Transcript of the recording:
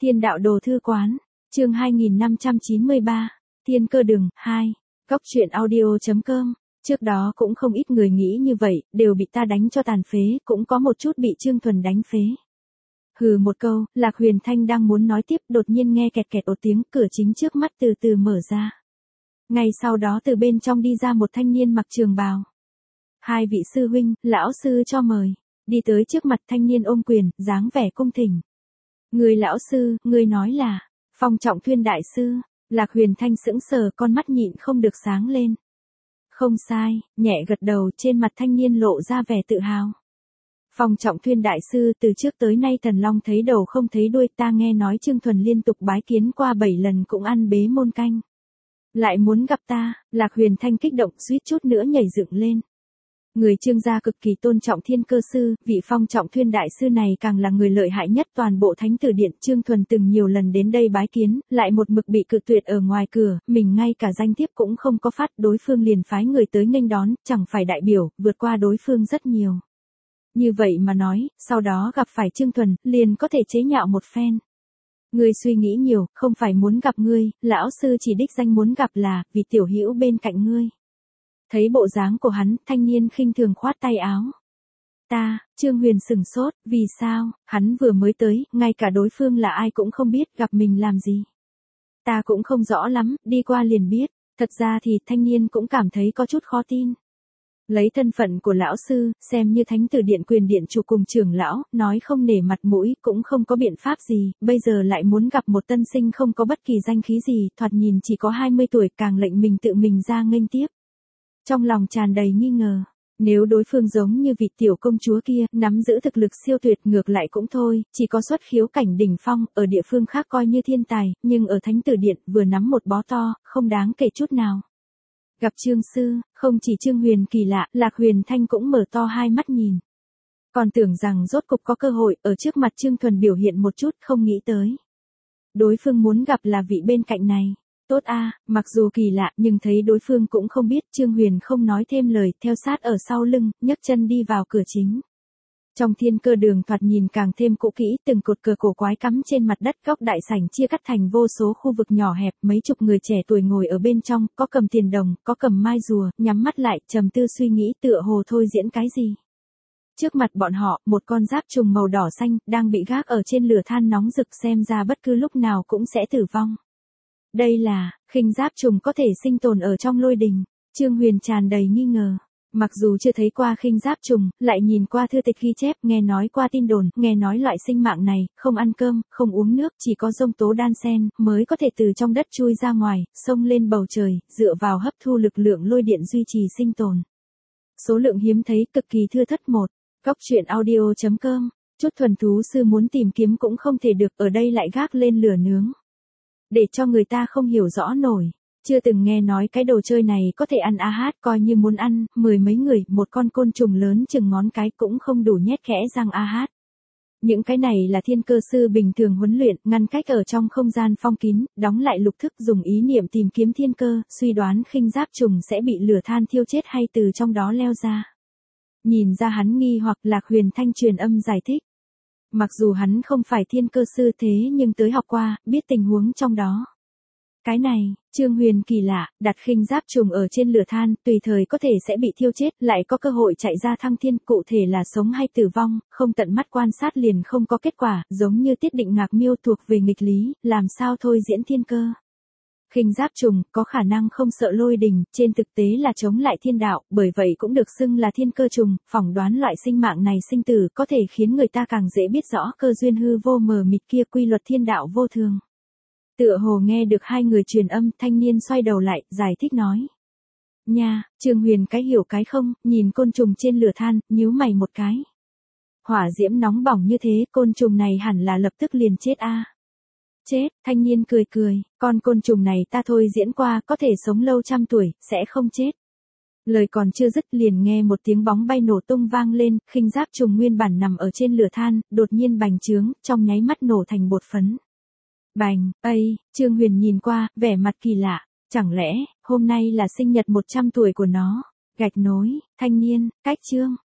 Thiên đạo đồ thư quán, chương 2593, Thiên cơ đường, 2, Góc truyện audio.com. Trước đó cũng không ít người nghĩ như vậy, đều bị ta đánh cho tàn phế, cũng có một chút bị Trương Thuần đánh phế. Hừ một câu, Lạc Huyền Thanh đang muốn nói tiếp, đột nhiên nghe kẹt kẹt một tiếng, cửa chính trước mắt từ từ mở ra. Ngay sau đó từ bên trong đi ra một thanh niên mặc trường bào. Hai vị sư huynh, lão sư cho mời. Đi tới trước mặt thanh niên ôm quyền, dáng vẻ cung thỉnh. Người lão sư, người nói là Phong Trọng Thuyên đại sư. Lạc Huyền Thanh sững sờ, con mắt nhịn không được sáng lên. Không sai, nhẹ gật đầu, trên mặt thanh niên lộ ra vẻ tự hào. Phong Trọng Thuyên đại sư, từ trước tới nay Thần Long thấy đầu không thấy đuôi, ta nghe nói Trương Thuần liên tục bái kiến qua 7 lần cũng ăn bế môn canh. Lại muốn gặp ta, Lạc Huyền Thanh kích động suýt chút nữa nhảy dựng lên. Người Trương gia cực kỳ tôn trọng Thiên Cơ sư, vị Phong Trọng Thuyên đại sư này càng là người lợi hại nhất toàn bộ Thánh Tử Điện. Trương Thuần từng nhiều lần đến đây bái kiến, lại một mực bị cự tuyệt ở ngoài cửa, mình ngay cả danh thiếp cũng không có phát, đối phương liền phái người tới nghênh đón, chẳng phải đại biểu, vượt qua đối phương rất nhiều. Như vậy mà nói, sau đó gặp phải Trương Thuần, liền có thể chế nhạo một phen. Ngươi suy nghĩ nhiều, không phải muốn gặp ngươi, lão sư chỉ đích danh muốn gặp là, vì tiểu hữu bên cạnh ngươi. Thấy bộ dáng của hắn, thanh niên khinh thường khoát tay áo. Ta, Trương Huyền sừng sốt, vì sao, hắn vừa mới tới, ngay cả đối phương là ai cũng không biết, gặp mình làm gì. Ta cũng không rõ lắm, đi qua liền biết, thật ra thì thanh niên cũng cảm thấy có chút khó tin. Lấy thân phận của lão sư, xem như Thánh Tử Điện quyền điện chủ cùng trưởng lão, nói không nể mặt mũi, cũng không có biện pháp gì, bây giờ lại muốn gặp một tân sinh không có bất kỳ danh khí gì, thoạt nhìn chỉ có 20 tuổi, càng lệnh mình tự mình ra nghênh tiếp. Trong lòng tràn đầy nghi ngờ, nếu đối phương giống như vị tiểu công chúa kia, nắm giữ thực lực siêu tuyệt ngược lại cũng thôi, chỉ có xuất khiếu cảnh đỉnh phong, ở địa phương khác coi như thiên tài, nhưng ở Thánh Tử Điện vừa nắm một bó to, không đáng kể chút nào. Gặp Trương sư, không chỉ Trương Huyền kỳ lạ, Lạc Huyền Thanh cũng mở to hai mắt nhìn. Còn tưởng rằng rốt cục có cơ hội, ở trước mặt Trương Thuần biểu hiện một chút, không nghĩ tới. Đối phương muốn gặp là vị bên cạnh này. Tốt a, mặc dù kỳ lạ, nhưng thấy đối phương cũng không biết, Trương Huyền không nói thêm lời, theo sát ở sau lưng, nhấc chân đi vào cửa chính. Trong Thiên Cơ đường thoạt nhìn càng thêm cũ kỹ, từng cột cờ cổ quái cắm trên mặt đất, góc đại sảnh chia cắt thành vô số khu vực nhỏ hẹp, mấy chục người trẻ tuổi ngồi ở bên trong, có cầm tiền đồng, có cầm mai rùa, nhắm mắt lại, trầm tư suy nghĩ, tựa hồ thôi diễn cái gì. Trước mặt bọn họ, một con giáp trùng màu đỏ xanh, đang bị gác ở trên lửa than nóng rực, xem ra bất cứ lúc nào cũng sẽ tử vong. Đây là, khinh giáp trùng có thể sinh tồn ở trong lôi đình. Trương Huyền tràn đầy nghi ngờ. Mặc dù chưa thấy qua khinh giáp trùng, lại nhìn qua thư tịch ghi chép, nghe nói qua tin đồn, nghe nói loại sinh mạng này, không ăn cơm, không uống nước, chỉ có giông tố đan xen, mới có thể từ trong đất chui ra ngoài, xông lên bầu trời, dựa vào hấp thu lực lượng lôi điện duy trì sinh tồn. Số lượng hiếm thấy, cực kỳ thưa thớt. Một, Góc truyện audio.com, chút thuần thú sư muốn tìm kiếm cũng không thể được, ở đây lại gác lên lửa nướng. Để cho người ta không hiểu rõ nổi. Chưa từng nghe nói cái đồ chơi này có thể ăn hát, coi như muốn ăn, 10 mấy người, một con côn trùng lớn chừng ngón cái cũng không đủ nhét khẽ răng hát. Những cái này là Thiên Cơ sư bình thường huấn luyện, ngăn cách ở trong không gian phong kín, đóng lại lục thức, dùng ý niệm tìm kiếm thiên cơ, suy đoán khinh giáp trùng sẽ bị lửa than thiêu chết hay từ trong đó leo ra. Nhìn ra hắn nghi hoặc, Lạc Huyền Thanh truyền âm giải thích. Mặc dù hắn không phải Thiên Cơ sư thế nhưng tới học qua, biết tình huống trong đó. Cái này, Trương Huyền kỳ lạ, đặt khinh giáp trùng ở trên lửa than, tùy thời có thể sẽ bị thiêu chết, lại có cơ hội chạy ra thăng thiên, cụ thể là sống hay tử vong, không tận mắt quan sát liền không có kết quả, giống như Tiết Định Ngạc Miêu thuộc về nghịch lý, làm sao thôi diễn thiên cơ. Khinh giáp trùng, có khả năng không sợ lôi đình, trên thực tế là chống lại thiên đạo, bởi vậy cũng được xưng là thiên cơ trùng, phỏng đoán loại sinh mạng này sinh tử có thể khiến người ta càng dễ biết rõ cơ duyên hư vô mờ mịt kia, quy luật thiên đạo vô thường. Tựa hồ nghe được hai người truyền âm, thanh niên xoay đầu lại, giải thích nói. Nha, Trương Huyền cái hiểu cái không, nhìn côn trùng trên lửa than, nhíu mày một cái. Hỏa diễm nóng bỏng như thế, côn trùng này hẳn là lập tức liền chết a. Chết, thanh niên cười cười, con côn trùng này ta thôi diễn qua, có thể sống lâu trăm tuổi, sẽ không chết. Lời còn chưa dứt liền nghe một tiếng bóng bay nổ tung vang lên, khinh giáp trùng nguyên bản nằm ở trên lửa than, đột nhiên bành trướng, trong nháy mắt nổ thành bột phấn. Bành, Trương Huyền nhìn qua, vẻ mặt kỳ lạ, chẳng lẽ, hôm nay là sinh nhật 100 tuổi của nó, gạch nối, thanh niên, cách Trương,